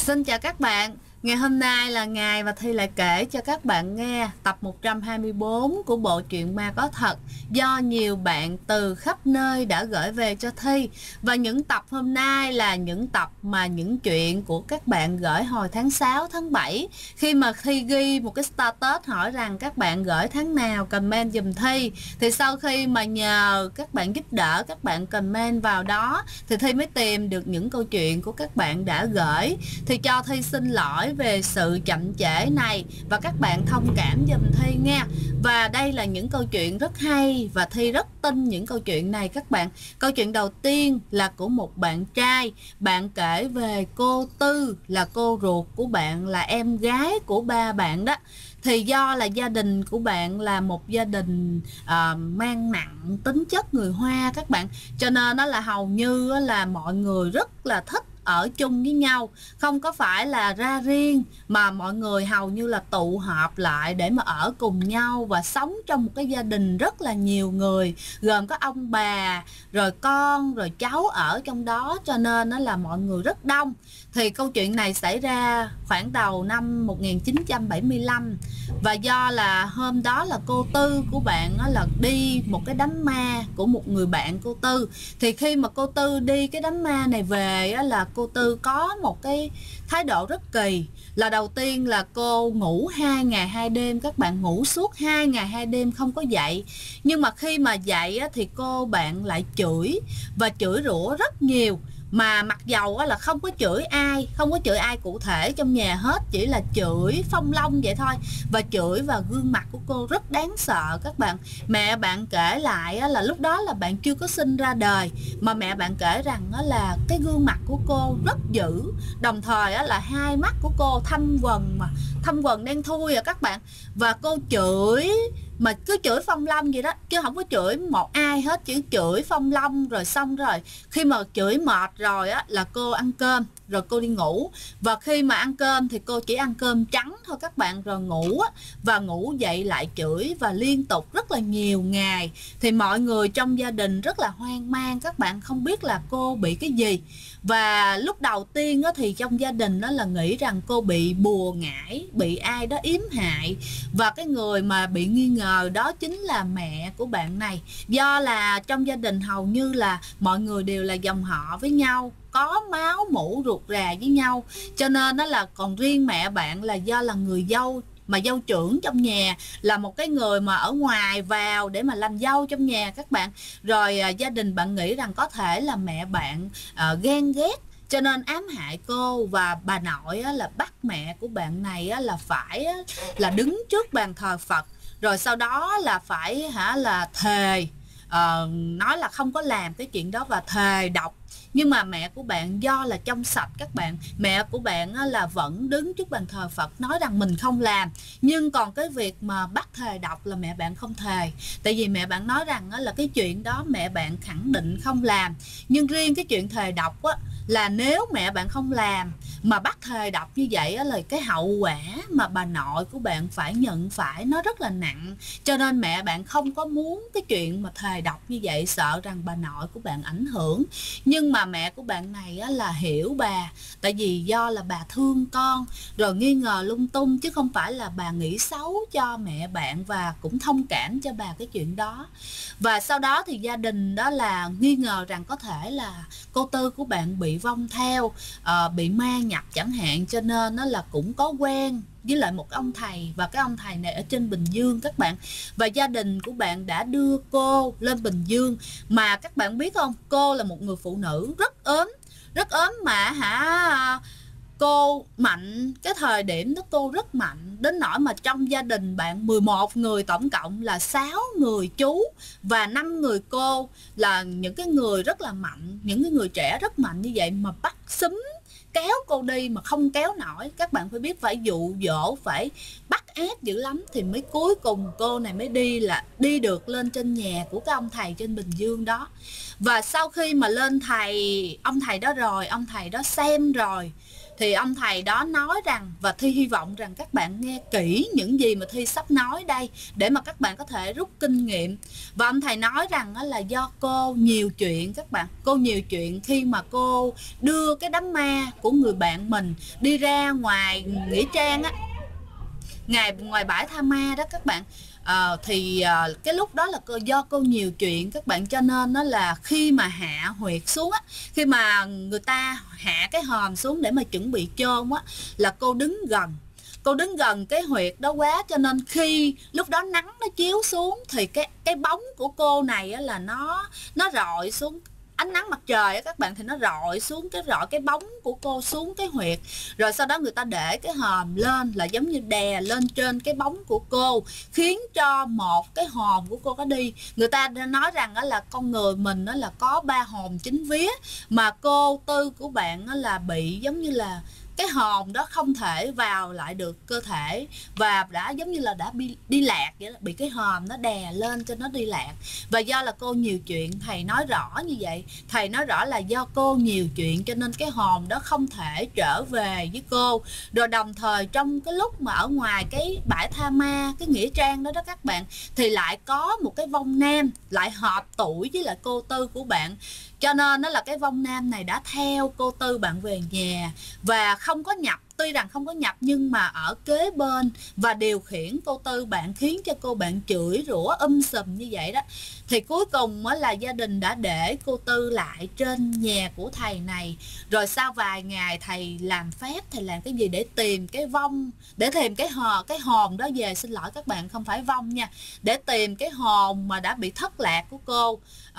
Xin chào các bạn. Ngày hôm nay là ngày mà Thi lại kể cho các bạn nghe tập 124 của bộ truyện Ma Có Thật do nhiều bạn từ khắp nơi đã gửi về cho Thi. Và những tập hôm nay là những tập mà những chuyện của các bạn gửi hồi tháng 6, tháng 7. Khi mà Thi ghi một cái status hỏi rằng các bạn gửi tháng nào comment giùm Thi. Thì sau khi mà nhờ các bạn giúp đỡ, các bạn comment vào đó thì Thi mới tìm được những câu chuyện của các bạn đã gửi. Thì cho Thi xin lỗi về sự chậm trễ này và các bạn thông cảm giùm Thi nha. Và đây là những câu chuyện rất hay và Thi rất tin những câu chuyện này các bạn. Câu chuyện đầu tiên là của một bạn trai. Bạn kể về cô Tư, là cô ruột của bạn, là em gái của ba bạn đó. Thì do là gia đình của bạn là một gia đình mang nặng tính chất người Hoa các bạn, cho nên nó là hầu như là mọi người rất là thích ở chung với nhau, không có phải là ra riêng mà mọi người hầu như là tụ họp lại để mà ở cùng nhau và sống trong một cái gia đình rất là nhiều người, gồm có ông bà rồi con rồi cháu ở trong đó, cho nên nó là mọi người rất đông. Thì câu chuyện này xảy ra khoảng đầu năm 1975 và do là hôm đó là cô Tư của bạn là đi một cái đám ma của một người bạn cô Tư. Thì khi mà cô Tư đi cái đám ma này về là cô Tư có một cái thái độ rất kỳ. Là đầu tiên là cô ngủ 2 ngày 2 đêm, các bạn, ngủ suốt 2 ngày 2 đêm không có dậy. Nhưng mà khi mà dậy thì cô bạn lại chửi và chửi rủa rất nhiều. Mà mặc dầu là không có chửi ai cụ thể trong nhà hết, chỉ là chửi phong long vậy thôi. Và chửi vào gương mặt của cô rất đáng sợ các bạn. Mẹ bạn kể lại là lúc đó là bạn chưa có sinh ra đời, mà mẹ bạn kể rằng là cái gương mặt của cô rất dữ, đồng thời là hai mắt của cô thâm quầng đen thui các bạn. Và cô chửi mà cứ chửi phong long vậy đó, chứ không có chửi một ai hết, chỉ chửi phong long. Rồi xong rồi khi mà chửi mệt rồi là cô ăn cơm rồi cô đi ngủ. Và khi mà ăn cơm thì cô chỉ ăn cơm trắng thôi các bạn, rồi ngủ và ngủ dậy lại chửi và liên tục rất là nhiều ngày. Thì mọi người trong gia đình rất là hoang mang các bạn, không biết là cô bị cái gì. Và lúc đầu tiên thì trong gia đình là nghĩ rằng cô bị bùa ngải, bị ai đó yếm hại. Và cái người mà bị nghi ngờ đó chính là mẹ của bạn này. Do là trong gia đình hầu như là mọi người đều là dòng họ với nhau, có máu mủ ruột rà với nhau, cho nên nó là còn riêng mẹ bạn là do là người dâu, mà dâu trưởng trong nhà, là một cái người mà ở ngoài vào để mà làm dâu trong nhà các bạn. Rồi gia đình bạn nghĩ rằng có thể là mẹ bạn ghen ghét cho nên ám hại cô. Và bà nội là bắt mẹ của bạn này là phải là đứng trước bàn thờ Phật, rồi sau đó là phải là thề, nói là không có làm cái chuyện đó và thề độc. Nhưng mà mẹ của bạn do là trong sạch các bạn, mẹ của bạn là vẫn đứng trước bàn thờ Phật nói rằng mình không làm. Nhưng còn cái việc mà bắt thề độc là mẹ bạn không thề. Tại vì mẹ bạn nói rằng là cái chuyện đó mẹ bạn khẳng định không làm. Nhưng riêng cái chuyện thề độc là nếu mẹ bạn không làm mà bắt thề độc như vậy là cái hậu quả mà bà nội của bạn phải nhận phải nó rất là nặng. Cho nên mẹ bạn không có muốn cái chuyện mà thề độc như vậy, sợ rằng bà nội của bạn ảnh hưởng. Nhưng mà mẹ của bạn này là hiểu bà, tại vì do là bà thương con rồi nghi ngờ lung tung, chứ không phải là bà nghĩ xấu cho mẹ bạn, và cũng thông cảm cho bà cái chuyện đó. Và sau đó thì gia đình đó là nghi ngờ rằng có thể là cô Tư của bạn bị vong theo, bị ma nhập chẳng hạn, cho nên nó là cũng có quen với lại một ông thầy, và cái ông thầy này ở trên Bình Dương các bạn. Và gia đình của bạn đã đưa cô lên Bình Dương. Mà các bạn biết không, cô là một người phụ nữ rất ốm mà cô mạnh, cái thời điểm đó cô rất mạnh đến nỗi mà trong gia đình bạn 11 người, tổng cộng là 6 người chú và 5 người cô, là những cái người rất là mạnh, những cái người trẻ rất mạnh như vậy mà bắt xúm kéo cô đi mà không kéo nổi. Các bạn phải biết, phải dụ dỗ, phải bắt ép dữ lắm thì mới cuối cùng cô này mới đi được lên trên nhà của cái ông thầy trên Bình Dương đó. Và sau khi mà lên ông thầy đó rồi, ông thầy đó xem rồi Thì ông thầy đó nói rằng, và Thi hy vọng rằng các bạn nghe kỹ những gì mà Thi sắp nói đây để mà các bạn có thể rút kinh nghiệm. Và ông thầy nói rằng là do cô nhiều chuyện các bạn. Cô nhiều chuyện khi mà cô đưa cái đám ma của người bạn mình đi ra ngoài nghĩa trang á, ngoài bãi tha ma đó các bạn. Cái lúc đó là do cô nhiều chuyện các bạn, cho nên nó là khi mà hạ huyệt xuống á, khi mà người ta hạ cái hòm xuống để mà chuẩn bị chôn á, là cô đứng gần cái huyệt đó quá, cho nên khi lúc đó nắng nó chiếu xuống thì cái bóng của cô này á, là nó rọi xuống ánh nắng mặt trời á các bạn, thì nó rọi cái bóng của cô xuống cái huyệt, rồi sau đó người ta để cái hòm lên là giống như đè lên trên cái bóng của cô, khiến cho một cái hồn của cô có đi. Người ta nói rằng đó là con người mình đó là có 3 hồn chính vía, mà cô Tư của bạn đó là bị giống như là cái hồn đó không thể vào lại được cơ thể, và đã giống như là đã đi lạc vậy đó, bị cái hòm nó đè lên cho nó đi lạc. Và do là cô nhiều chuyện, thầy nói rõ như vậy, thầy nói rõ là do cô nhiều chuyện cho nên cái hồn đó không thể trở về với cô. Rồi đồng thời trong cái lúc mà ở ngoài cái bãi tha ma, cái nghĩa trang đó đó các bạn, thì lại có một cái vong nam lại hợp tuổi với lại cô Tư của bạn, cho nên nó là cái vong nam này đã theo cô Tư bạn về nhà và không có nhập, tuy rằng không có nhập nhưng mà ở kế bên và điều khiển cô Tư bạn, khiến cho cô bạn chửi rủa sùm như vậy đó. Thì cuối cùng là gia đình đã để cô Tư lại trên nhà của thầy này. Rồi sau vài ngày thầy làm phép, thầy làm cái gì để tìm cái vong, để tìm cái hồn đó về, xin lỗi các bạn, không phải vong nha, để tìm cái hồn mà đã bị thất lạc của cô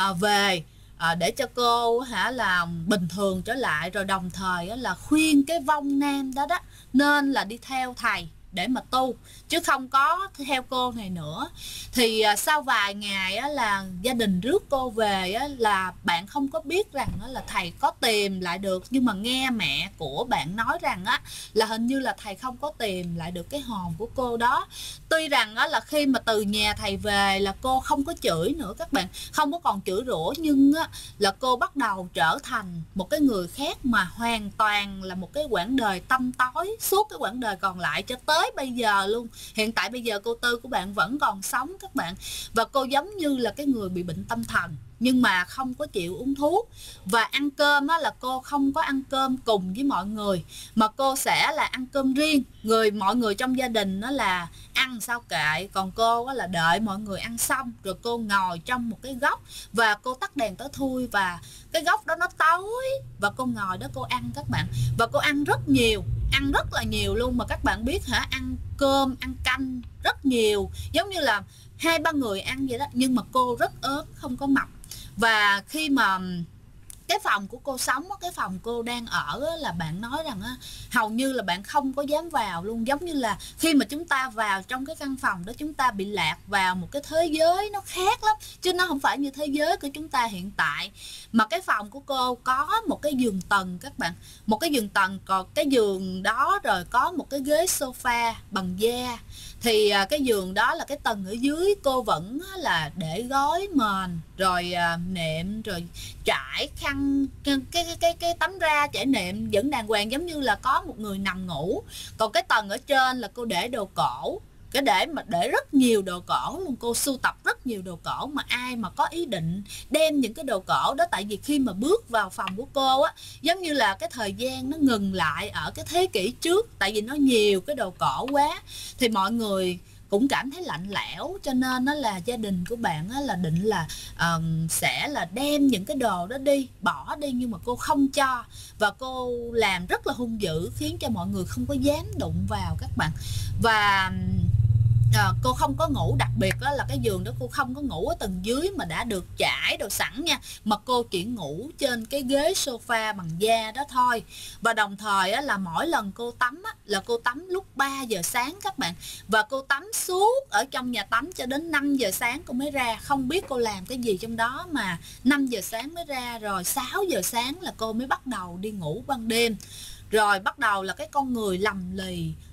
về, để cho cô là bình thường trở lại. Rồi đồng thời là khuyên cái vong nam đó nên là đi theo thầy để mà tu, chứ không có theo cô này nữa. Thì sau vài ngày là gia đình rước cô về là bạn không có biết rằng là thầy có tìm lại được, nhưng mà nghe mẹ của bạn nói rằng là hình như là thầy không có tìm lại được cái hồn của cô đó. Tuy rằng là khi mà từ nhà thầy về là cô không có chửi nữa các bạn, không có còn chửi rủa, nhưng là cô bắt đầu trở thành một cái người khác, mà hoàn toàn là một cái quãng đời tăm tối suốt cái quãng đời còn lại cho tới bây giờ luôn. Hiện tại bây giờ cô Tư của bạn vẫn còn sống các bạn, và cô giống như là cái người bị bệnh tâm thần nhưng mà không có chịu uống thuốc. Và ăn cơm là cô không có ăn cơm cùng với mọi người, mà cô sẽ là ăn cơm riêng. Mọi người trong gia đình là ăn sao kệ, còn cô là đợi mọi người ăn xong rồi cô ngồi trong một cái góc và cô tắt đèn tối thui, và cái góc đó nó tối và cô ngồi đó cô ăn các bạn. Và cô ăn rất nhiều, ăn rất là nhiều luôn, mà các bạn biết ăn cơm ăn canh rất nhiều, giống như là 2-3 người ăn vậy đó, nhưng mà cô rất ốm, không có mập. Và khi mà cái phòng của cô sống, cái phòng cô đang ở là bạn nói rằng hầu như là bạn không có dám vào luôn, giống như là khi mà chúng ta vào trong cái căn phòng đó chúng ta bị lạc vào một cái thế giới nó khác lắm, chứ nó không phải như thế giới của chúng ta hiện tại. Mà cái phòng của cô có một cái giường tầng các bạn, một cái giường tầng, còn cái giường đó rồi có một cái ghế sofa bằng da. Thì cái giường đó là cái tầng ở dưới cô vẫn là để gói mền, rồi nệm, rồi trải khăn, cái tấm ra trải nệm vẫn đàng hoàng, giống như là có một người nằm ngủ. Còn cái tầng ở trên là cô để đồ cổ, cái để rất nhiều đồ cổ luôn. Cô sưu tập rất nhiều đồ cổ, mà ai mà có ý định đem những cái đồ cổ đó, tại vì khi mà bước vào phòng của cô giống như là cái thời gian nó ngừng lại ở cái thế kỷ trước, tại vì nó nhiều cái đồ cổ quá, thì mọi người cũng cảm thấy lạnh lẽo, cho nên là gia đình của bạn là định là sẽ là đem những cái đồ đó đi, bỏ đi, nhưng mà cô không cho, và cô làm rất là hung dữ, khiến cho mọi người không có dám đụng vào các bạn. Và cô không có ngủ, đặc biệt là cái giường đó cô không có ngủ ở tầng dưới mà đã được trải đồ sẵn nha, mà cô chỉ ngủ trên cái ghế sofa bằng da đó thôi. Và đồng thời là mỗi lần cô tắm là cô tắm lúc 3 giờ sáng các bạn, và cô tắm suốt ở trong nhà tắm cho đến 5 giờ sáng cô mới ra. Không biết cô làm cái gì trong đó mà 5 giờ sáng mới ra, rồi 6 giờ sáng là cô mới bắt đầu đi ngủ ban đêm. Rồi bắt đầu là cái con người lầm lì,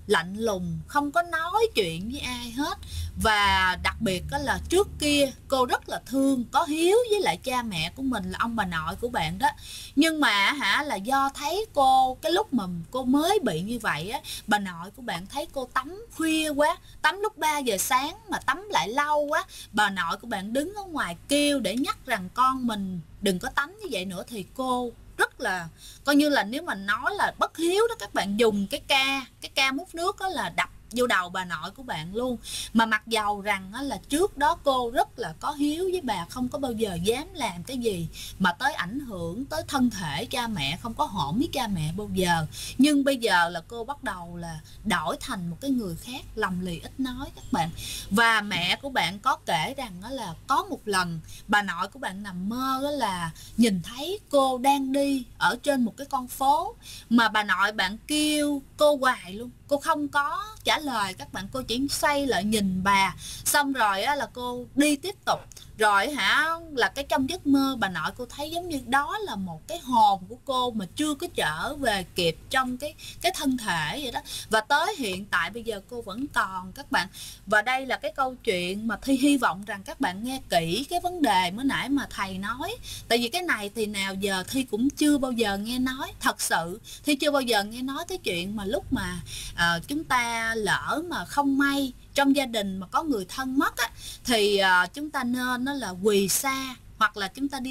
lạnh lùng, không có nói chuyện với ai hết. Và đặc biệt đó là trước kia cô rất là thương, có hiếu với lại cha mẹ của mình là ông bà nội của bạn đó. Nhưng mà là do thấy cô, cái lúc mà cô mới bị như vậy á, bà nội của bạn thấy cô tắm khuya quá, tắm lúc 3 giờ sáng mà tắm lại lâu quá, bà nội của bạn đứng ở ngoài kêu để nhắc rằng con mình đừng có tắm như vậy nữa, thì cô rất là coi như là, nếu mà nói là bất hiếu đó các bạn, dùng cái ca múc nước đó là đập vô đầu bà nội của bạn luôn. Mà mặc dầu rằng là trước đó cô rất là có hiếu với bà, không có bao giờ dám làm cái gì mà tới ảnh hưởng tới thân thể cha mẹ, không có hỗn với cha mẹ bao giờ. Nhưng bây giờ là cô bắt đầu là đổi thành một cái người khác, lầm lì ít nói các bạn. Và mẹ của bạn có kể rằng đó là có một lần bà nội của bạn nằm mơ đó là nhìn thấy cô đang đi ở trên một cái con phố, mà bà nội bạn kêu cô hoài luôn, cô không có trả lời các bạn, cô chỉ xoay lại nhìn bà, xong rồi là cô đi tiếp tục. Rồi là cái trong giấc mơ bà nội cô thấy giống như đó là một cái hồn của cô mà chưa có trở về kịp trong cái thân thể vậy đó. Và tới hiện tại bây giờ cô vẫn còn các bạn. Và đây là cái câu chuyện mà Thi hy vọng rằng các bạn nghe kỹ cái vấn đề mới nãy mà thầy nói. Tại vì cái này thì nào giờ Thi cũng chưa bao giờ nghe nói. Thật sự Thi chưa bao giờ nghe nói cái chuyện mà lúc mà chúng ta lỡ mà không may trong gia đình mà có người thân mất á, thì chúng ta nên nó là quỳ sa, hoặc là chúng ta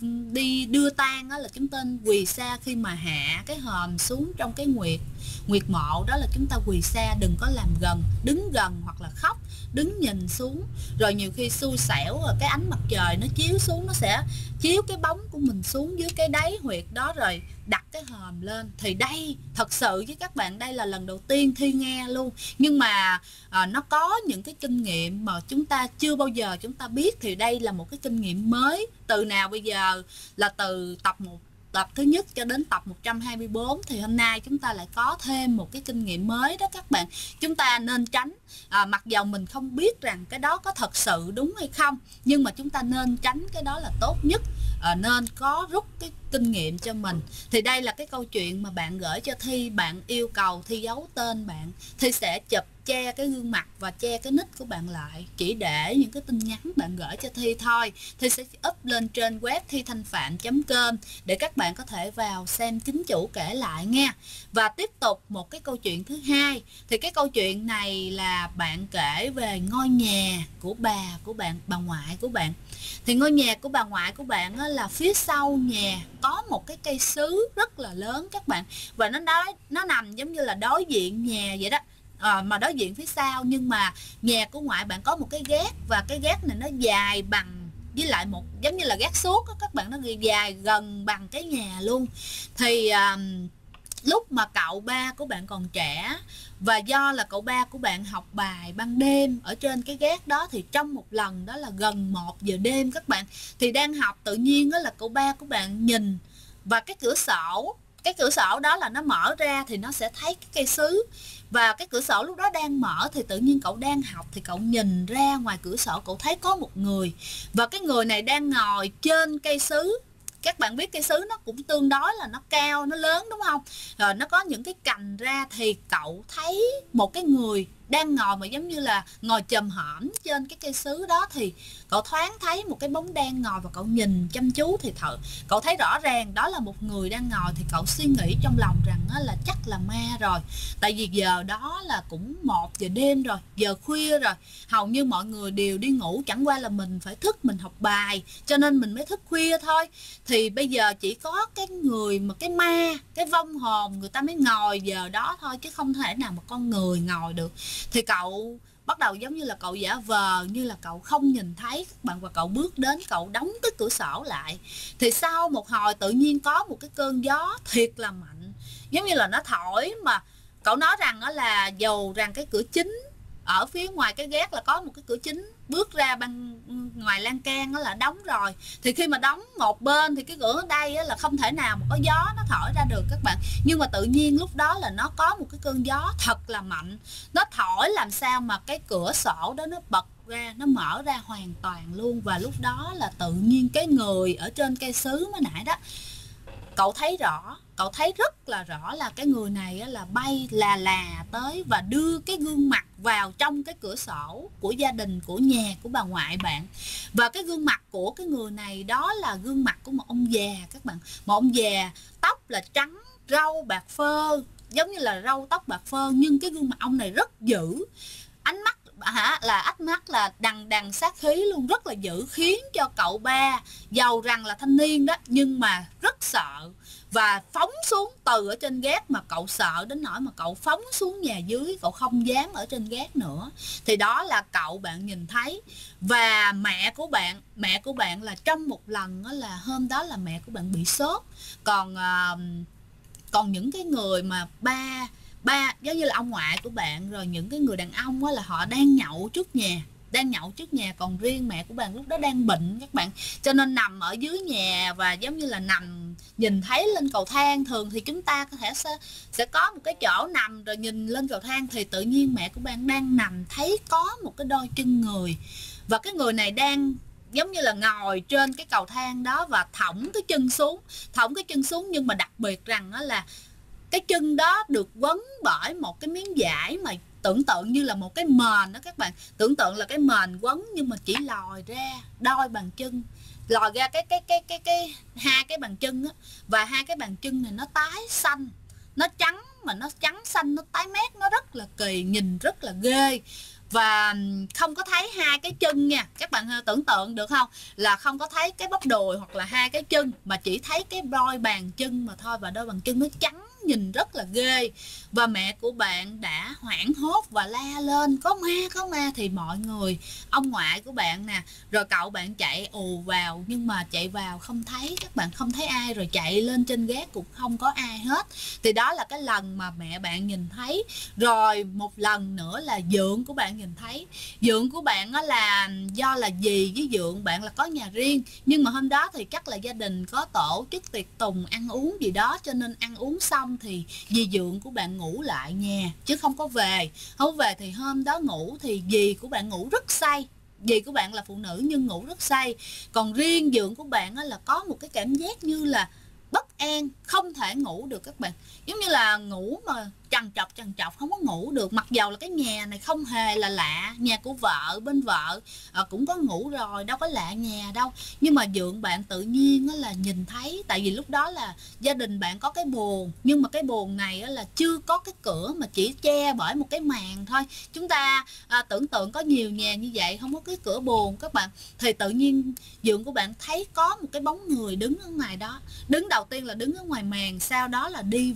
đi đưa tang á, là chúng ta quỳ sa khi mà hạ cái hòm xuống trong cái nguyệt mộ đó, là chúng ta quỳ sa, đừng có làm gần, đứng gần hoặc là khóc, đứng nhìn xuống. Rồi nhiều khi xui xẻo rồi cái ánh mặt trời nó chiếu xuống, nó sẽ chiếu cái bóng của mình xuống dưới cái đáy huyệt đó, rồi đặt cái hòm lên. Thì đây thật sự với các bạn, đây là lần đầu tiên Thi nghe luôn. Nhưng mà nó có những cái kinh nghiệm mà chúng ta chưa bao giờ chúng ta biết, thì đây là một cái kinh nghiệm mới. Từ nào bây giờ là từ tập thứ nhất cho đến tập 124, thì hôm nay chúng ta lại có thêm một cái kinh nghiệm mới đó các bạn. Chúng ta nên tránh, mặc dầu mình không biết rằng cái đó có thật sự đúng hay không, nhưng mà chúng ta nên tránh cái đó là tốt nhất. Nên có rút cái kinh nghiệm cho mình. Thì đây là cái câu chuyện mà bạn gửi cho Thi, bạn yêu cầu Thi giấu tên bạn. Thi sẽ chụp che cái gương mặt và che cái nick của bạn lại, chỉ để những cái tin nhắn bạn gửi cho Thi thôi. Thi sẽ up lên trên web thithanhpham.com để các bạn có thể vào xem chính chủ kể lại nha. Và tiếp tục một cái câu chuyện thứ hai. Thì cái câu chuyện này là bạn kể về ngôi nhà của bà ngoại của bạn. Thì ngôi nhà của bà ngoại của bạn là phía sau nhà có một cái cây sứ rất là lớn các bạn. Và nó nằm giống như là đối diện nhà vậy đó. Mà đối diện phía sau, nhưng mà nhà của ngoại bạn có một cái gác, và cái gác này nó dài bằng, với lại một giống như là gác suốt đó, các bạn, nó dài gần bằng cái nhà luôn. Thì lúc mà cậu ba của bạn còn trẻ, và do là cậu ba của bạn học bài ban đêm ở trên cái gác đó, thì trong một lần đó là gần 1 giờ đêm các bạn, thì đang học, tự nhiên đó là cậu ba của bạn nhìn, và cái cửa sổ đó là nó mở ra thì nó sẽ thấy cái cây sứ. Và cái cửa sổ lúc đó đang mở, thì tự nhiên cậu đang học thì cậu nhìn ra ngoài cửa sổ, cậu thấy có một người, và cái người này đang ngồi trên cây sứ. Các bạn biết cây sứ nó cũng tương đối là nó cao, nó lớn đúng không? Rồi nó có những cái cành ra, thì cậu thấy một cái người đang ngồi mà giống như là ngồi chồm hổm trên cái cây sứ đó. Thì cậu thoáng thấy một cái bóng đen ngồi, và cậu nhìn chăm chú thì cậu thấy rõ ràng đó là một người đang ngồi. Thì cậu suy nghĩ trong lòng rằng là chắc là ma rồi, tại vì giờ đó là cũng 1 giờ đêm rồi, giờ khuya rồi, hầu như mọi người đều đi ngủ, chẳng qua là mình phải thức mình học bài cho nên mình mới thức khuya thôi. Thì bây giờ chỉ có cái người mà cái ma, cái vong hồn người ta mới ngồi giờ đó thôi, chứ không thể nào mà con người ngồi được. Thì cậu bắt đầu giống như là cậu giả vờ như là cậu không nhìn thấy các bạn, và cậu bước đến, cậu đóng cái cửa sổ lại. Thì sau một hồi tự nhiên có một cái cơn gió thiệt là mạnh, giống như là nó thổi, mà cậu nói rằng đó là dù rằng cái cửa chính ở phía ngoài cái gác là có một cái cửa chính bước ra bên ngoài lan can đó là đóng rồi. Thì khi mà đóng một bên thì cái cửa ở đây là không thể nào mà có gió nó thổi ra được các bạn. Nhưng mà tự nhiên lúc đó là nó có một cái cơn gió thật là mạnh, nó thổi làm sao mà cái cửa sổ đó nó bật ra, nó mở ra hoàn toàn luôn. Và lúc đó là tự nhiên cái người ở trên cây sứ mới nãy đó, cậu thấy rõ, cậu thấy rất là rõ là cái người này là bay là tới và đưa cái gương mặt vào trong cái cửa sổ của gia đình, của nhà của bà ngoại bạn. Và cái gương mặt của cái người này đó là gương mặt của một ông già các bạn. Một ông già tóc là trắng, râu bạc phơ, giống như là râu tóc bạc phơ, nhưng cái gương mặt ông này rất dữ. Ánh mắt ánh mắt là đằng đằng sát khí luôn, rất là dữ, khiến cho cậu ba giàu rằng là thanh niên đó nhưng mà rất sợ và phóng xuống từ ở trên gác, mà cậu sợ đến nỗi mà cậu phóng xuống nhà dưới, cậu không dám ở trên gác nữa. Thì đó là cậu bạn nhìn thấy. Và mẹ của bạn là trong một lần đó là hôm đó là mẹ của bạn bị sốt. Còn những cái người mà ba giống như là ông ngoại của bạn, rồi những cái người đàn ông là họ đang nhậu trước nhà, còn riêng mẹ của bạn lúc đó đang bệnh các bạn, cho nên nằm ở dưới nhà và giống như là nằm nhìn thấy lên cầu thang. Thường thì chúng ta có thể sẽ có một cái chỗ nằm rồi nhìn lên cầu thang, thì tự nhiên mẹ của bạn đang nằm thấy có một cái đôi chân người, và cái người này đang giống như là ngồi trên cái cầu thang đó và thõng cái chân xuống, nhưng mà đặc biệt rằng đó là cái chân đó được quấn bởi một cái miếng vải mà tưởng tượng như là một cái mền đó các bạn. Tưởng tượng là cái mền quấn nhưng mà chỉ lòi ra đôi bàn chân, lòi ra cái hai cái bàn chân á, và hai cái bàn chân này nó tái xanh, nó trắng, mà nó trắng xanh, nó tái mét, nó rất là kỳ, nhìn rất là ghê. Và không có thấy hai cái chân nha, các bạn tưởng tượng được không, là không có thấy cái bắp đùi hoặc là hai cái chân, mà chỉ thấy cái đôi bàn chân mà thôi, và đôi bàn chân nó trắng, nhìn rất là ghê. Và mẹ của bạn đã hoảng hốt và la lên có ma, thì mọi người, ông ngoại của bạn nè, rồi cậu bạn chạy ù vào, nhưng mà chạy vào không thấy, các bạn không thấy ai, rồi chạy lên trên gác cũng không có ai hết. Thì đó là cái lần mà mẹ bạn nhìn thấy. Rồi một lần nữa là dượng của bạn nhìn thấy. Dượng của bạn là do là dì với dượng bạn là có nhà riêng, nhưng mà hôm đó thì chắc là gia đình có tổ chức tiệc tùng ăn uống gì đó, cho nên ăn uống xong thì dì dượng của bạn ngủ lại nhà chứ không có về. Thì hôm đó ngủ thì dì của bạn ngủ rất say. Dì của bạn là phụ nữ nhưng ngủ rất say. Còn riêng dượng của bạn là có một cái cảm giác như là bất an, không thể ngủ được các bạn. Giống như là ngủ mà trằn trọc không có ngủ được. Mặc dầu là cái nhà này không hề là lạ, nhà của vợ, bên vợ cũng có ngủ rồi, đâu có lạ nhà đâu. Nhưng mà dượng bạn tự nhiên là nhìn thấy, tại vì lúc đó là gia đình bạn có cái buồng, nhưng mà cái buồng này là chưa có cái cửa, mà chỉ che bởi một cái màn thôi. Chúng ta tưởng tượng có nhiều nhà như vậy không có cái cửa buồng các bạn. Thì tự nhiên dượng của bạn thấy có một cái bóng người đứng ở ngoài đó. Đứng đầu tiên là đứng ở ngoài màn, sau đó là đi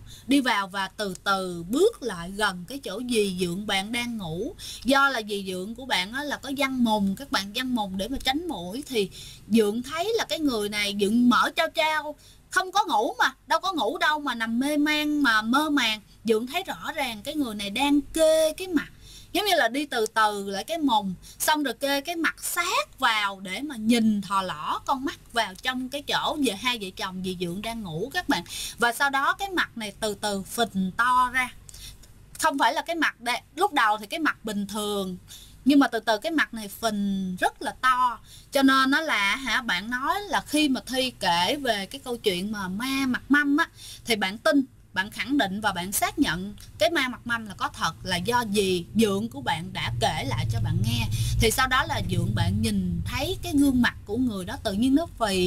vào và từ từ bước lại gần cái chỗ dì dượng bạn đang ngủ. Do là dì dượng của bạn là có giăng mùng, các bạn, giăng mùng để mà tránh muỗi. Thì dượng thấy là cái người này, dượng mở trao, không có ngủ mà, đâu có ngủ đâu mà nằm mê man mà mơ màng. Dượng thấy rõ ràng cái người này đang kê cái mặt, giống như là đi từ từ lại cái mùng, xong rồi kê cái mặt sát vào để mà nhìn thò lỏ con mắt vào trong cái chỗ về hai vợ chồng dì dượng đang ngủ các bạn. Và sau đó cái mặt này từ từ phình to ra. Không phải là cái mặt đây, lúc đầu thì cái mặt bình thường, nhưng mà từ từ cái mặt này phình rất là to. Cho nên nó là bạn nói là khi mà Thi kể về cái câu chuyện mà ma mặt măm á, thì bạn tin, bạn khẳng định và bạn xác nhận cái ma mặt măm là có thật, là do dì dượng của bạn đã kể lại cho bạn nghe. Thì sau đó là dượng bạn nhìn thấy cái gương mặt của người đó tự nhiên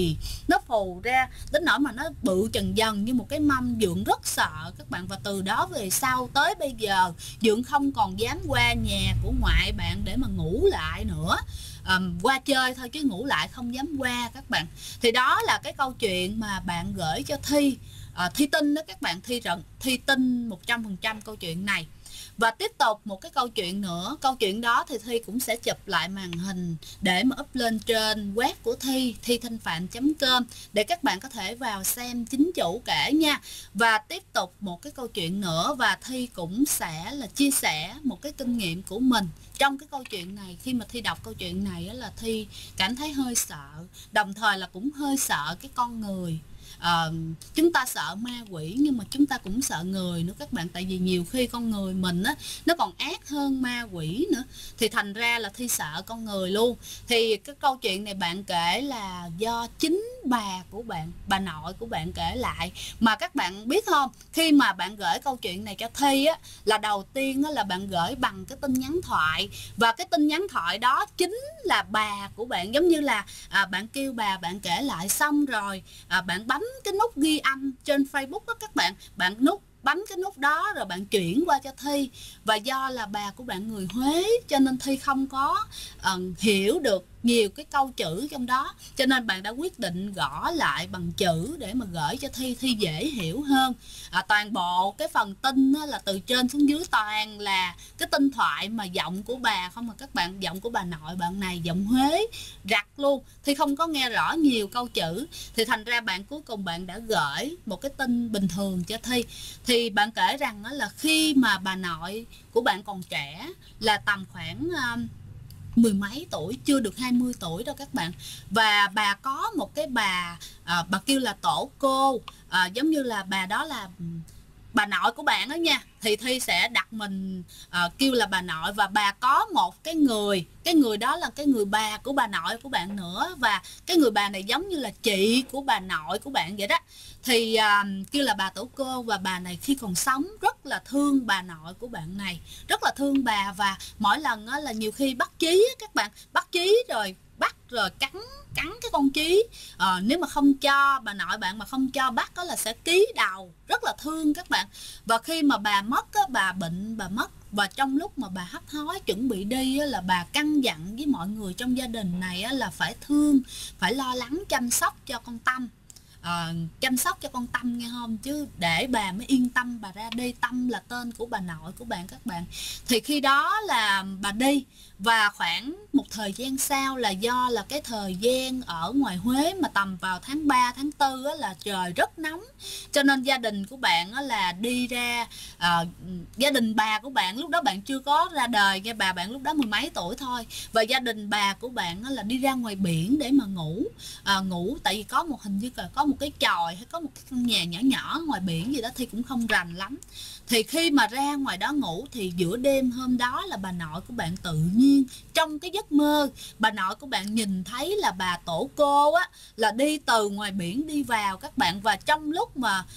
nó phù ra đến nỗi mà nó bự trần dần như một cái mâm. Dượng rất sợ các bạn, và từ đó về sau tới bây giờ dượng không còn dám qua nhà của ngoại bạn để mà ngủ lại nữa. Qua chơi thôi chứ ngủ lại không dám qua các bạn. Thì đó là cái câu chuyện mà bạn gửi cho Thi. Thi tin đó các bạn, Thi tin 100% câu chuyện này. Và tiếp tục một cái câu chuyện nữa. Câu chuyện đó thì Thi cũng sẽ chụp lại màn hình để mà up lên trên web của Thi, thithanhpham.com, để các bạn có thể vào xem chính chủ kể nha. Và tiếp tục một cái câu chuyện nữa, và Thi cũng sẽ là chia sẻ một cái kinh nghiệm của mình trong cái câu chuyện này. Khi mà Thi đọc câu chuyện này là Thi cảm thấy hơi sợ, đồng thời là cũng hơi sợ cái con người Chúng ta sợ ma quỷ nhưng mà chúng ta cũng sợ người nữa các bạn, tại vì nhiều khi con người mình á nó còn ác hơn ma quỷ nữa, thì thành ra là Thi sợ con người luôn. Thì cái câu chuyện này bạn kể là do chính bà của bạn, bà nội của bạn kể lại. Mà các bạn biết không, khi mà bạn gửi câu chuyện này cho Thi á, là đầu tiên á là bạn gửi bằng cái tin nhắn thoại, và cái tin nhắn thoại đó chính là bà của bạn. Giống như là bạn kêu bà, bạn kể lại xong rồi bạn bấm cái nút ghi âm trên Facebook đó các bạn, bấm cái nút đó rồi bạn chuyển qua cho Thi. Và do là bà của bạn người Huế cho nên Thi không có hiểu được nhiều cái câu chữ trong đó, cho nên bạn đã quyết định gõ lại bằng chữ để mà gửi cho Thi dễ hiểu hơn. Toàn bộ cái phần tin là từ trên xuống dưới toàn là cái tin thoại mà giọng của bà không, mà các bạn, giọng của bà nội bạn này giọng Huế rặt luôn, Thi không có nghe rõ nhiều câu chữ, thì thành ra bạn cuối cùng bạn đã gửi một cái tin bình thường cho Thi. Thì bạn kể rằng đó là khi mà bà nội của bạn còn trẻ, là tầm khoảng mười mấy tuổi, chưa được 20 tuổi đâu các bạn, và bà có một cái bà kêu là tổ cô, giống như là bà đó là bà nội của bạn đó nha, thì Thi sẽ đặt mình kêu là bà nội. Và bà có một cái người đó là cái người bà của bà nội của bạn nữa, và cái người bà này giống như là chị của bà nội của bạn vậy đó. Thì kêu là bà tổ cô, và bà này khi còn sống rất là thương bà nội của bạn này, rất là thương bà. Và mỗi lần là nhiều khi bắt chí các bạn, bắt chí rồi bắt rồi cắn cái con chí, nếu mà không cho bà nội bạn mà không cho bắt đó là sẽ ký đầu, rất là thương các bạn. Và khi mà bà mất á, bà bệnh, bà mất, và trong lúc mà bà hấp hối chuẩn bị đi á, là bà căn dặn với mọi người trong gia đình này á, là phải thương, phải lo lắng chăm sóc cho con Tâm. Chăm sóc cho con Tâm nghe không, chứ để bà mới yên tâm bà ra đi. Tâm là tên của bà nội của bạn các bạn. Thì khi đó là bà đi, và khoảng một thời gian sau, là do là cái thời gian ở ngoài Huế mà tầm vào tháng 3, tháng 4 á, là trời rất nóng, cho nên gia đình của bạn á, là đi ra gia đình bà của bạn lúc đó bạn chưa có ra đời nghe, bà bạn lúc đó mười mấy tuổi thôi. Và gia đình bà của bạn á, là đi ra ngoài biển để mà ngủ, tại vì có một, hình như là có một cái chòi hay có một cái căn nhà nhỏ nhỏ ngoài biển gì đó thì cũng không rành lắm. Thì khi mà ra ngoài đó ngủ, thì giữa đêm hôm đó là bà nội của bạn tự nhiên trong cái giấc mơ, bà nội của bạn nhìn thấy là bà tổ cô á, là đi từ ngoài biển đi vào các bạn. Và trong lúc mà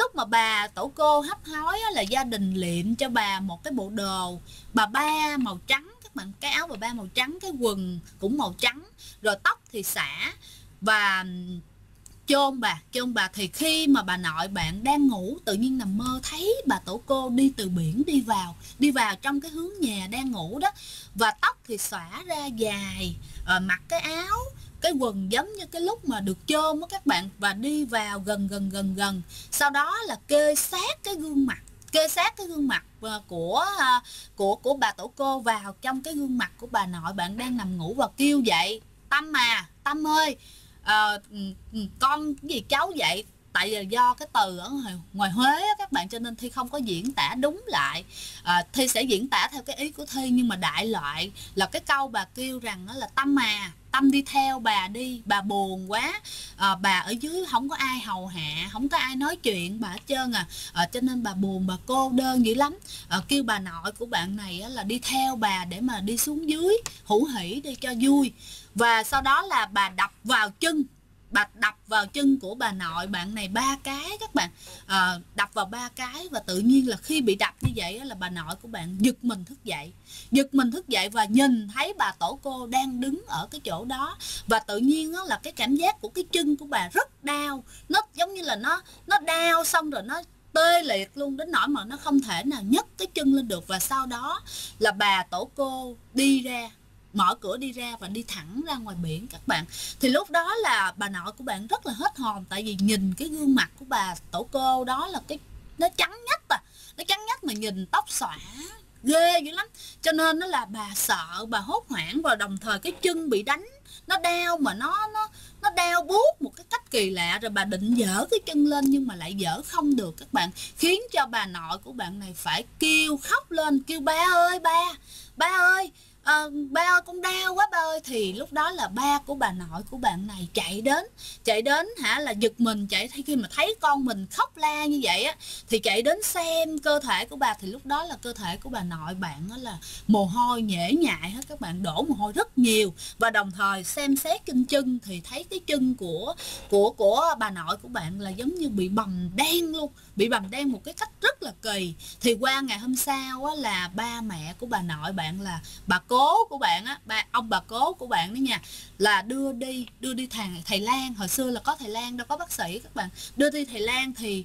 bà tổ cô hấp hối á, là gia đình liệm cho bà một cái bộ đồ bà ba màu trắng các bạn, cái áo bà ba màu trắng, cái quần cũng màu trắng, rồi tóc thì xõa, và chôn bà. Thì khi mà bà nội bạn đang ngủ, tự nhiên nằm mơ thấy bà tổ cô đi từ biển đi vào trong cái hướng nhà đang ngủ đó, và tóc thì xõa ra dài, mặc cái áo, cái quần giống như cái lúc mà được chôn đó các bạn, và đi vào gần. Sau đó là kê sát cái gương mặt của bà tổ cô vào trong cái gương mặt của bà nội bạn đang nằm ngủ, và kêu dậy: Tâm à, Tâm ơi, con cái gì cháu dậy. Tại vì do cái từ ở ngoài Huế á, các bạn, cho nên Thi không có diễn tả đúng lại. Thi sẽ diễn tả theo cái ý của Thi, nhưng mà đại loại là cái câu bà kêu rằng đó là: Tâm à, Tâm đi theo bà đi, bà buồn quá, bà ở dưới không có ai hầu hạ, không có ai nói chuyện bà hết trơn cho nên bà buồn, bà cô đơn dữ lắm. Kêu bà nội của bạn này là đi theo bà để mà đi xuống dưới hủ hỉ đi cho vui. Và sau đó là bà đập vào chân của bà nội bạn này 3 cái các bạn, đập vào 3 cái. Và tự nhiên là khi bị đập như vậy là bà nội của bạn giật mình thức dậy và nhìn thấy bà tổ cô đang đứng ở cái chỗ đó. Và tự nhiên là cái cảm giác của cái chân của bà rất đau, nó giống như là nó đau xong rồi nó tê liệt luôn, đến nỗi mà nó không thể nào nhấc cái chân lên được. Và sau đó là bà tổ cô đi ra, mở cửa đi ra và đi thẳng ra ngoài biển các bạn. Thì lúc đó là bà nội của bạn rất là hết hồn, tại vì nhìn cái gương mặt của bà tổ cô đó là nó trắng nhách mà nhìn tóc xõa ghê dữ lắm. Cho nên nó là bà sợ, bà hốt hoảng, và đồng thời cái chân bị đánh nó đau, mà nó đau buốt một cái cách kỳ lạ. Rồi bà định giở cái chân lên nhưng mà lại giở không được các bạn, khiến cho bà nội của bạn này phải kêu khóc lên, kêu: Ba ơi, ba ơi, Ba ơi con đau quá ba ơi. Thì lúc đó là ba của bà nội của bạn này chạy đến hả, là giật mình chạy khi mà thấy con mình khóc la như vậy á, thì chạy đến xem cơ thể của bà. Thì lúc đó là cơ thể của bà nội bạn đó là mồ hôi nhễ nhại hết, các bạn đổ mồ hôi rất nhiều. Và đồng thời xem xét trên chân thì thấy cái chân của bà nội của bạn là giống như bị bầm đen luôn, bị bầm đen một cái cách rất là kỳ. Thì qua ngày hôm sau á, là ba mẹ của bà nội bạn là bà cố của bạn á, ông bà cố của bạn đó nha, là đưa đi thầy lang. Hồi xưa là có thầy lang đâu có bác sĩ các bạn, đưa đi thầy lang thì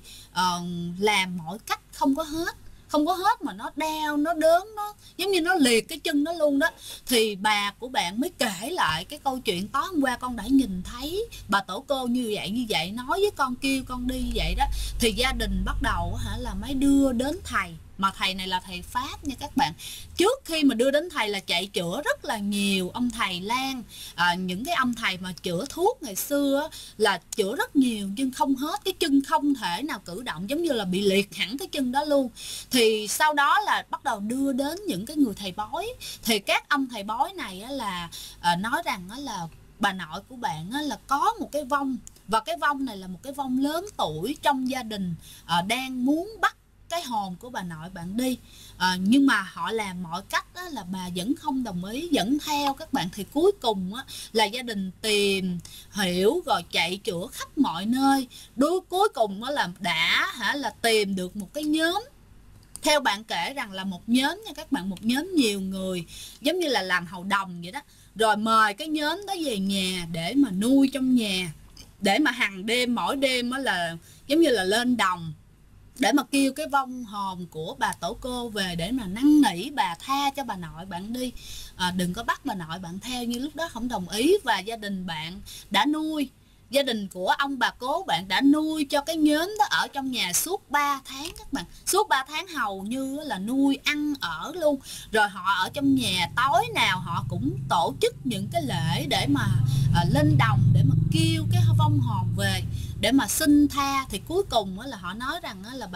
làm mọi cách không có hết mà nó đau, nó đớn, nó giống như nó liệt cái chân nó luôn đó. Thì bà của bạn mới kể lại cái câu chuyện tối hôm qua con đã nhìn thấy bà tổ cô như vậy nói với con, kêu con đi vậy đó. Thì gia đình bắt đầu hả là mới đưa đến thầy, mà thầy này là thầy Pháp nha các bạn. Trước khi mà đưa đến thầy là chạy chữa rất là nhiều ông thầy lang, những cái ông thầy mà chữa thuốc ngày xưa là chữa rất nhiều nhưng không hết, cái chân không thể nào cử động, giống như là bị liệt hẳn cái chân đó luôn. Thì sau đó là bắt đầu đưa đến những cái người thầy bói. Thì các ông thầy bói này á là nói rằng á là bà nội của bạn á là có một cái vong, và cái vong này là một cái vong lớn tuổi trong gia đình, đang muốn bắt cái hồn của bà nội bạn đi. Nhưng mà họ làm mọi cách đó là bà vẫn không đồng ý, vẫn theo các bạn. Thì cuối cùng á, là gia đình tìm hiểu rồi chạy chữa khắp mọi nơi. Cuối cùng á, là đã là tìm được một cái nhóm. Theo bạn kể rằng là một nhóm nha các bạn, một nhóm nhiều người giống như là làm hầu đồng vậy đó. Rồi mời cái nhóm đó về nhà để mà nuôi trong nhà, để mà hàng đêm mỗi đêm á là giống như là lên đồng để mà kêu cái vong hồn của bà tổ cô về để mà năn nỉ bà tha cho bà nội bạn đi, đừng có bắt bà nội bạn theo. Như lúc đó không đồng ý, và gia đình bạn đã nuôi, gia đình của ông bà cố bạn đã nuôi cho cái nhóm đó ở trong nhà suốt 3 tháng các bạn. Suốt 3 tháng hầu như là nuôi ăn ở luôn. Rồi họ ở trong nhà, tối nào họ cũng tổ chức những cái lễ để mà lên đồng để mà kêu cái vong hồn về để mà xin tha. Thì cuối cùng là họ nói rằng là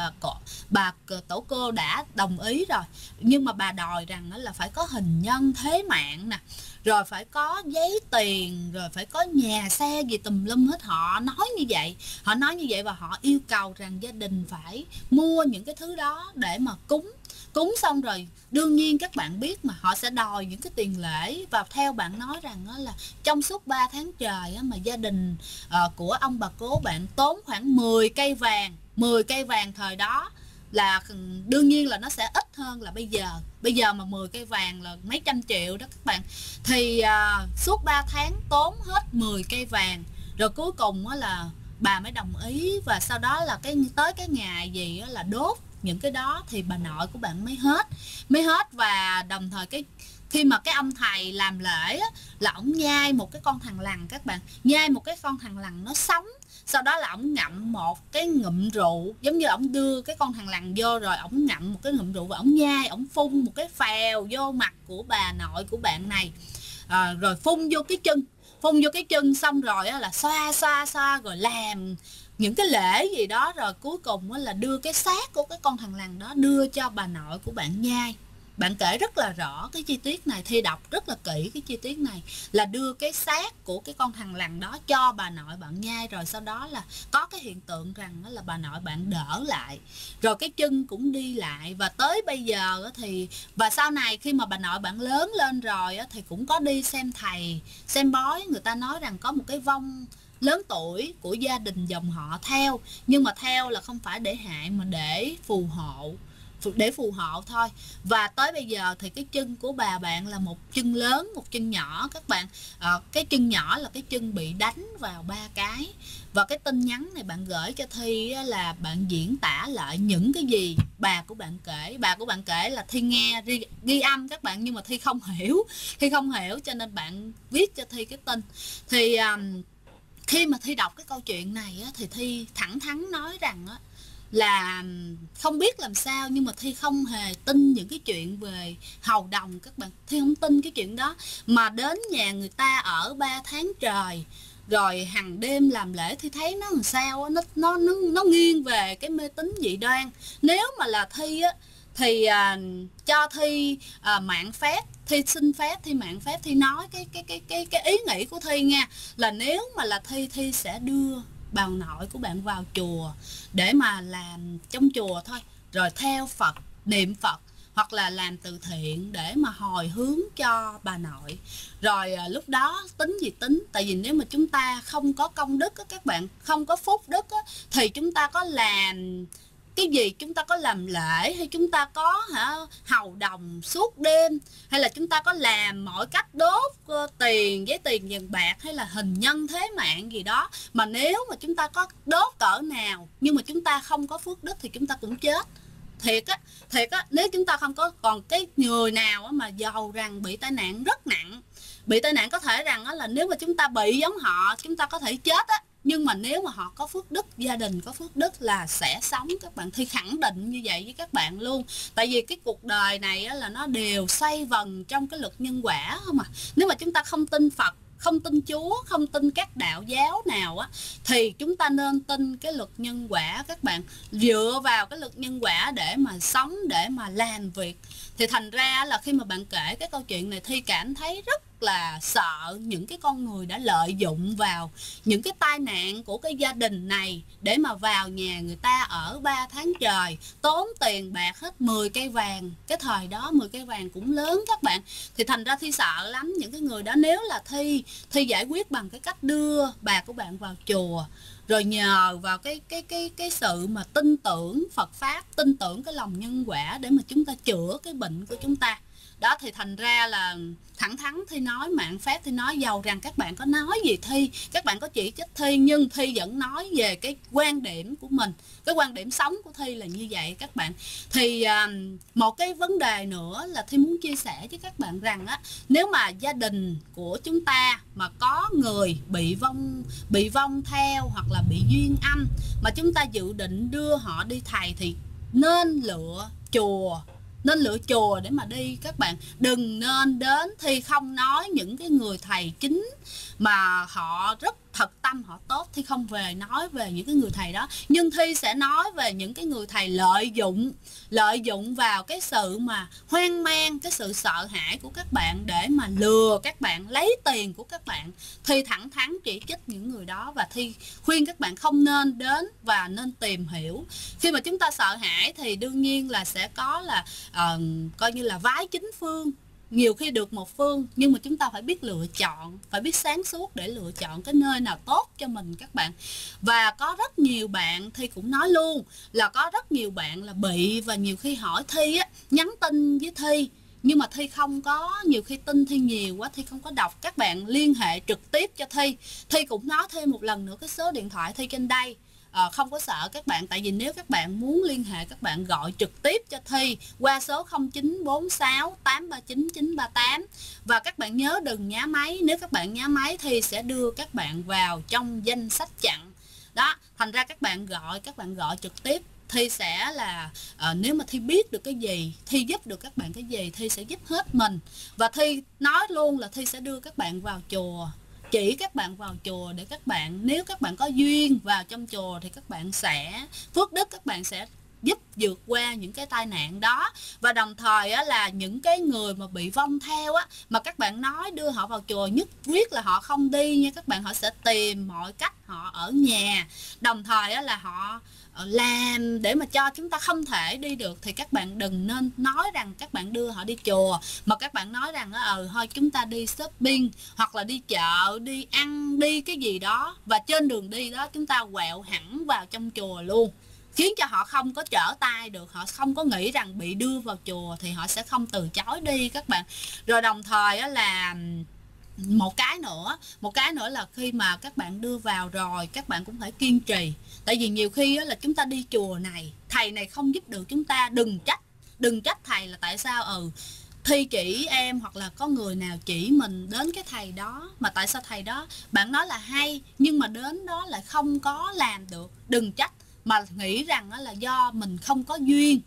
bà tổ cô đã đồng ý rồi, nhưng mà bà đòi rằng là phải có hình nhân thế mạng nè, rồi phải có giấy tiền, rồi phải có nhà xe gì tùm lum hết. Họ nói như vậy, và họ yêu cầu rằng gia đình phải mua những cái thứ đó để mà cúng xong rồi đương nhiên các bạn biết mà họ sẽ đòi những cái tiền lễ. Và theo bạn nói rằng là trong suốt 3 tháng trời mà gia đình của ông bà cố bạn tốn khoảng 10 cây vàng. 10 cây vàng thời đó là đương nhiên là nó sẽ ít hơn là bây giờ mà 10 cây vàng là mấy trăm triệu đó các bạn. Thì suốt 3 tháng tốn hết 10 cây vàng, rồi cuối cùng là bà mới đồng ý. Và sau đó là tới cái ngày gì là đốt những cái đó thì bà nội của bạn mới hết. Và đồng thời khi mà cái ông thầy làm lễ là ổng nhai một cái con thằn lằn các bạn, nhai một cái con thằn lằn nó sống. Sau đó là ổng ngậm một cái ngụm rượu, giống như ổng đưa cái con thằn lằn vô rồi ổng ngậm một cái ngụm rượu và ổng nhai, ổng phun một cái phèo vô mặt của bà nội của bạn này, rồi phun vô cái chân xong rồi là xoa rồi làm những cái lễ gì đó. Rồi cuối cùng là đưa cái xác của cái con thằn lằn đó đưa cho bà nội của bạn nhai. Bạn kể rất là rõ cái chi tiết này, Thi đọc rất là kỹ cái chi tiết này, là đưa cái xác của cái con thằn lằn đó cho bà nội bạn nhai. Rồi sau đó là có cái hiện tượng rằng là bà nội bạn đỡ lại, rồi cái chân cũng đi lại. Và tới bây giờ thì, và sau này khi mà bà nội bạn lớn lên rồi thì cũng có đi xem thầy, xem bói. Người ta nói rằng có một cái vong lớn tuổi của gia đình dòng họ theo, nhưng mà theo là không phải để hại mà để phù hộ thôi. Và tới bây giờ thì cái chân của bà bạn là một chân lớn, một chân nhỏ các bạn. Cái chân nhỏ là cái chân bị đánh vào 3 cái. Và cái tin nhắn này bạn gửi cho Thi là bạn diễn tả lại những cái gì bà của bạn kể. Bà của bạn kể là Thi nghe ghi âm các bạn, nhưng mà Thi không hiểu cho nên bạn viết cho Thi cái tin. Thì khi mà Thi đọc cái câu chuyện này thì Thi thẳng thắn nói rằng là không biết làm sao, nhưng mà Thi không hề tin những cái chuyện về hầu đồng các bạn. Thi không tin cái chuyện đó, mà đến nhà người ta ở 3 tháng trời rồi hàng đêm làm lễ. Thi thấy nó làm sao nó nghiêng về cái mê tín dị đoan. Nếu mà là Thi thì cho Thi mạn phép, Thi xin phép, Thi mạn phép, Thi nói cái ý nghĩ của Thi nha, là nếu mà là Thi sẽ đưa bà nội của bạn vào chùa để mà làm trong chùa thôi, rồi theo Phật, niệm Phật, hoặc là làm từ thiện để mà hồi hướng cho bà nội. Rồi lúc đó tính gì tính, tại vì nếu mà chúng ta không có công đức á, các bạn không có phúc đức á, thì chúng ta có làm cái gì, chúng ta có làm lễ hay chúng ta có hầu đồng suốt đêm, hay là chúng ta có làm mọi cách đốt tiền, giấy tiền vàng bạc, hay là hình nhân thế mạng gì đó, mà nếu mà chúng ta có đốt cỡ nào nhưng mà chúng ta không có phước đức thì chúng ta cũng chết. Thiệt á, nếu chúng ta không có, còn cái người nào mà giàu rằng bị tai nạn rất nặng, bị tai nạn có thể rằng là nếu mà chúng ta bị giống họ chúng ta có thể chết á, nhưng mà nếu mà họ có phước đức, gia đình có phước đức là sẽ sống các bạn. Thì khẳng định như vậy với các bạn luôn. Tại vì cái cuộc đời này á, là nó đều xoay vần trong cái luật nhân quả không à. Nếu mà chúng ta không tin Phật, không tin Chúa, không tin các đạo giáo nào á, thì chúng ta nên tin cái luật nhân quả các bạn, dựa vào cái luật nhân quả để mà sống, để mà làm việc. Thì thành ra là khi mà bạn kể cái câu chuyện này, Thi cảm thấy rất là sợ những cái con người đã lợi dụng vào những cái tai nạn của cái gia đình này để mà vào nhà người ta ở 3 tháng trời, tốn tiền bạc hết 10 cây vàng. Cái thời đó 10 cây vàng cũng lớn các bạn. Thì thành ra Thi sợ lắm những cái người đó. Nếu là Thi giải quyết bằng cái cách đưa bà của bạn vào chùa, rồi nhờ vào cái sự mà tin tưởng Phật pháp, tin tưởng cái lòng nhân quả để mà chúng ta chữa cái bệnh của chúng ta. Đó, thì thành ra là thẳng thắn Thi nói, mạn phép Thi nói, giàu rằng các bạn có nói gì Thi, các bạn có chỉ trích Thi, nhưng Thi vẫn nói về cái quan điểm của mình, cái quan điểm sống của Thi là như vậy các bạn. Thì một cái vấn đề nữa là Thi muốn chia sẻ với các bạn rằng á, nếu mà gia đình của chúng ta mà có người bị vong theo hoặc là bị duyên âm mà chúng ta dự định đưa họ đi thầy thì nên lựa chùa để mà đi các bạn. Đừng nên đến, Thi không nói những cái người thầy chính mà họ rất thật tâm, họ tốt, Thi không nói về những cái người thầy đó, nhưng Thi sẽ nói về những cái người thầy lợi dụng vào cái sự mà hoang mang, cái sự sợ hãi của các bạn để mà lừa các bạn, lấy tiền của các bạn. Thi thẳng thắn chỉ trích những người đó và Thi khuyên các bạn không nên đến và nên tìm hiểu. Khi mà chúng ta sợ hãi thì đương nhiên là sẽ có là coi như là vái chính phương, nhiều khi được một phương, nhưng mà chúng ta phải biết lựa chọn, phải biết sáng suốt để lựa chọn cái nơi nào tốt cho mình các bạn. Và có rất nhiều bạn, Thi cũng nói luôn là có rất nhiều bạn là bị, và nhiều khi hỏi Thi á, nhắn tin với Thi nhưng mà Thi không có, nhiều khi tin Thi nhiều quá Thi không có đọc, các bạn liên hệ trực tiếp cho Thi. Thi cũng nói thêm một lần nữa cái số điện thoại Thi trên đây. Không có sợ các bạn, tại vì nếu các bạn muốn liên hệ, các bạn gọi trực tiếp cho Thi qua số 0946 839 938. Và các bạn nhớ đừng nhá máy, nếu các bạn nhá máy Thi sẽ đưa các bạn vào trong danh sách chặn. Đó, thành ra các bạn gọi trực tiếp. Thi sẽ là nếu mà Thi biết được cái gì, Thi giúp được các bạn cái gì, Thi sẽ giúp hết mình. Và Thi nói luôn là Thi sẽ đưa các bạn vào chùa, chỉ các bạn vào chùa để các bạn, nếu các bạn có duyên vào trong chùa thì các bạn sẽ phước đức, các bạn sẽ giúp vượt qua những cái tai nạn đó. Và đồng thời á, là những cái người mà bị vong theo á, mà các bạn nói đưa họ vào chùa, nhất quyết là họ không đi nha các bạn, họ sẽ tìm mọi cách họ ở nhà. Đồng thời á, là họ làm để mà cho chúng ta không thể đi được, thì các bạn đừng nên nói rằng các bạn đưa họ đi chùa, mà các bạn nói rằng thôi chúng ta đi shopping, hoặc là đi chợ, đi ăn, đi cái gì đó, và trên đường đi đó chúng ta quẹo hẳn vào trong chùa luôn, khiến cho họ không có trở tay được, họ không có nghĩ rằng bị đưa vào chùa thì họ sẽ không từ chối đi các bạn. Rồi đồng thời á, là một cái nữa là khi mà các bạn đưa vào rồi, các bạn cũng phải kiên trì. Tại vì nhiều khi á, là chúng ta đi chùa này, thầy này không giúp được chúng ta, đừng trách thầy là tại sao Thi chỉ em, hoặc là có người nào chỉ mình đến cái thầy đó mà tại sao thầy đó bạn nói là hay nhưng mà đến đó lại không có làm được. Đừng trách, mà nghĩ rằng là do mình không có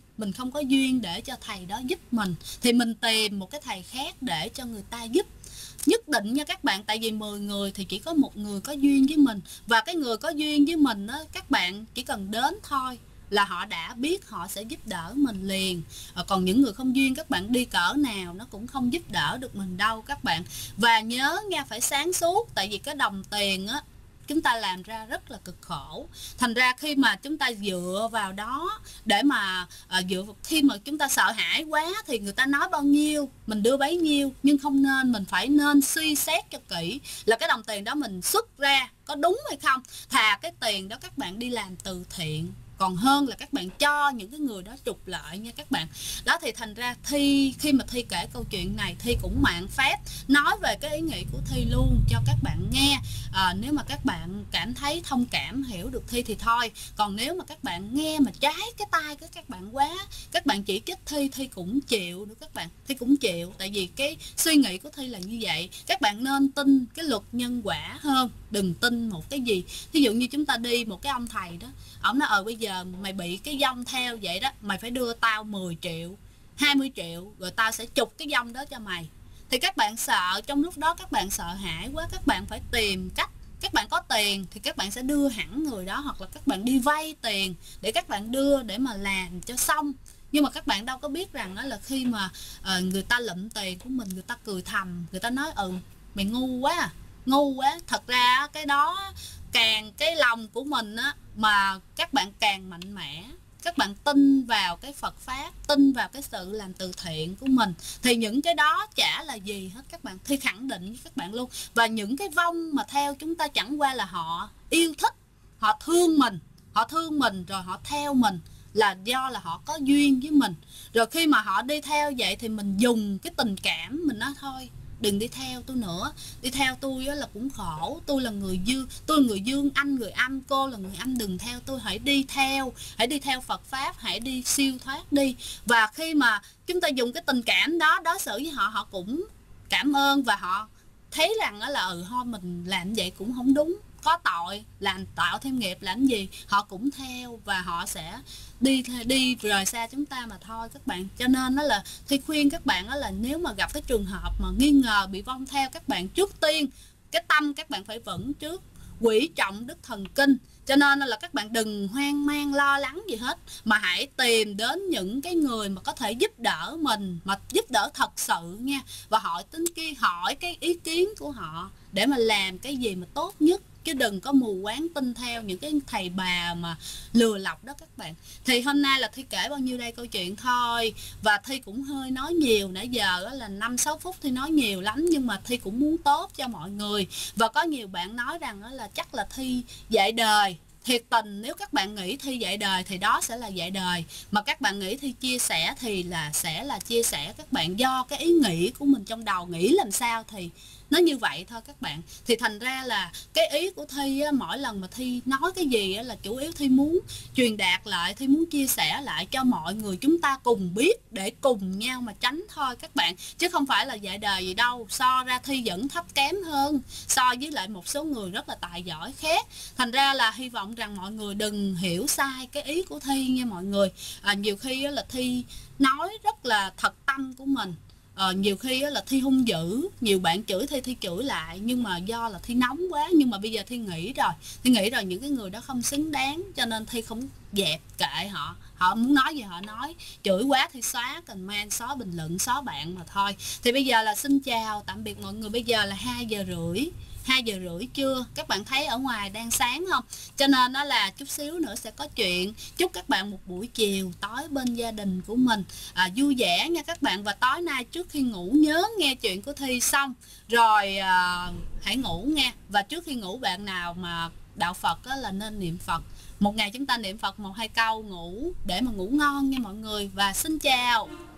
duyên để cho thầy đó giúp mình, thì mình tìm một cái thầy khác để cho người ta giúp. Nhất định nha các bạn, tại vì 10 người thì chỉ có một người có duyên với mình, và cái người có duyên với mình á, các bạn chỉ cần đến thôi, là họ đã biết họ sẽ giúp đỡ mình liền. Còn những người không duyên, các bạn đi cỡ nào nó cũng không giúp đỡ được mình đâu các bạn. Và nhớ nha, phải sáng suốt, tại vì cái đồng tiền á chúng ta làm ra rất là cực khổ. Thành ra khi mà chúng ta dựa vào đó để mà khi mà chúng ta sợ hãi quá thì người ta nói bao nhiêu mình đưa bấy nhiêu, nhưng không nên. Mình phải nên suy xét cho kỹ là cái đồng tiền đó mình xuất ra có đúng hay không. Thà cái tiền đó các bạn đi làm từ thiện còn hơn là các bạn cho những cái người đó trục lợi nha các bạn. Đó, thì thành ra khi mà Thi kể câu chuyện này, Thi cũng mạn phép nói về cái ý nghĩ của Thi luôn cho các bạn nghe. Nếu mà các bạn cảm thấy thông cảm hiểu được Thi thì thôi, còn nếu mà các bạn nghe mà trái cái tai của các bạn quá, các bạn chỉ trích Thi cũng chịu nữa các bạn. Thi cũng chịu, tại vì cái suy nghĩ của Thi là như vậy. Các bạn nên tin cái luật nhân quả hơn, đừng tin một cái gì. Ví dụ như chúng ta đi một cái ông thầy đó, ổng nói bây giờ mày bị cái dông theo vậy đó, mày phải đưa tao 10 triệu 20 triệu rồi tao sẽ chụp cái dông đó cho mày. Thì các bạn sợ, trong lúc đó các bạn sợ hãi quá, các bạn phải tìm cách. Các bạn có tiền thì các bạn sẽ đưa hẳn người đó, hoặc là các bạn đi vay tiền để các bạn đưa để mà làm cho xong. Nhưng mà các bạn đâu có biết rằng đó là khi mà người ta lụm tiền của mình, người ta cười thầm, người ta nói mày ngu quá, ngu quá. Thật ra cái đó càng cái lòng của mình á mà các bạn càng mạnh mẽ, các bạn tin vào cái Phật Pháp, tin vào cái sự làm từ thiện của mình, thì những cái đó chả là gì hết các bạn. Thi khẳng định với các bạn luôn. Và những cái vong mà theo chúng ta chẳng qua là họ yêu thích, họ thương mình rồi họ theo mình là do là họ có duyên với mình. Rồi khi mà họ đi theo vậy thì mình dùng cái tình cảm, mình nói thôi đừng đi theo tôi nữa, đi theo tôi là cũng khổ, tôi là người dương, tôi là người dương, anh người âm, cô là người âm, đừng theo tôi, hãy đi theo Phật Pháp, hãy đi siêu thoát đi. Và khi mà chúng ta dùng cái tình cảm đó đối xử với họ, họ cũng cảm ơn và họ thấy rằng là thôi mình làm vậy cũng không đúng, có tội, làm tạo thêm nghiệp làm gì, họ cũng theo và họ sẽ đi rời xa chúng ta mà thôi các bạn. Cho nên đó là Thi khuyên các bạn đó là nếu mà gặp cái trường hợp mà nghi ngờ bị vong theo, các bạn trước tiên cái tâm các bạn phải vững trước, quý trọng đức thần kinh. Cho nên là các bạn đừng hoang mang lo lắng gì hết, mà hãy tìm đến những cái người mà có thể giúp đỡ mình, mà giúp đỡ thật sự nha, và hỏi cái ý kiến của họ để mà làm cái gì mà tốt nhất, chứ đừng có mù quáng tin theo những cái thầy bà mà lừa lọc đó các bạn. Thì hôm nay là Thi kể bao nhiêu đây câu chuyện thôi, và Thi cũng hơi nói nhiều, nãy giờ là 5-6 phút Thi nói nhiều lắm, nhưng mà Thi cũng muốn tốt cho mọi người. Và có nhiều bạn nói rằng là chắc là Thi dạy đời. Thiệt tình, nếu các bạn nghĩ Thi dạy đời thì đó sẽ là dạy đời, mà các bạn nghĩ Thi chia sẻ thì sẽ là chia sẻ các bạn, do cái ý nghĩ của mình trong đầu nghĩ làm sao thì nó như vậy thôi các bạn. Thì thành ra là cái ý của Thi á, mỗi lần mà Thi nói cái gì á, là chủ yếu Thi muốn truyền đạt lại, Thi muốn chia sẻ lại cho mọi người chúng ta cùng biết để cùng nhau mà tránh thôi các bạn, chứ không phải là dạy đời gì đâu. So ra Thi vẫn thấp kém hơn so với lại một số người rất là tài giỏi khác. Thành ra là hy vọng rằng mọi người đừng hiểu sai cái ý của Thi nha mọi người. Nhiều khi á, là Thi nói rất là thật tâm của mình. Nhiều khi là Thi hung dữ, nhiều bạn chửi Thi chửi lại, nhưng mà do là Thi nóng quá. Nhưng mà bây giờ Thi nghĩ rồi những cái người đó không xứng đáng, cho nên Thi không dẹp kệ họ. Họ muốn nói gì họ nói, chửi quá thì xóa comment, xóa bình luận, xóa bạn mà thôi. Thì bây giờ là xin chào tạm biệt mọi người. Bây giờ là 2 giờ rưỡi trưa, các bạn thấy ở ngoài đang sáng không? Cho nên đó là chút xíu nữa sẽ có chuyện. Chúc các bạn một buổi chiều tối bên gia đình của mình vui vẻ nha các bạn. Và tối nay trước khi ngủ nhớ nghe chuyện của Thi xong rồi hãy ngủ nha. Và trước khi ngủ, bạn nào mà đạo Phật là nên niệm Phật. Một ngày chúng ta niệm Phật 1-2 câu ngủ để mà ngủ ngon nha mọi người. Và xin chào.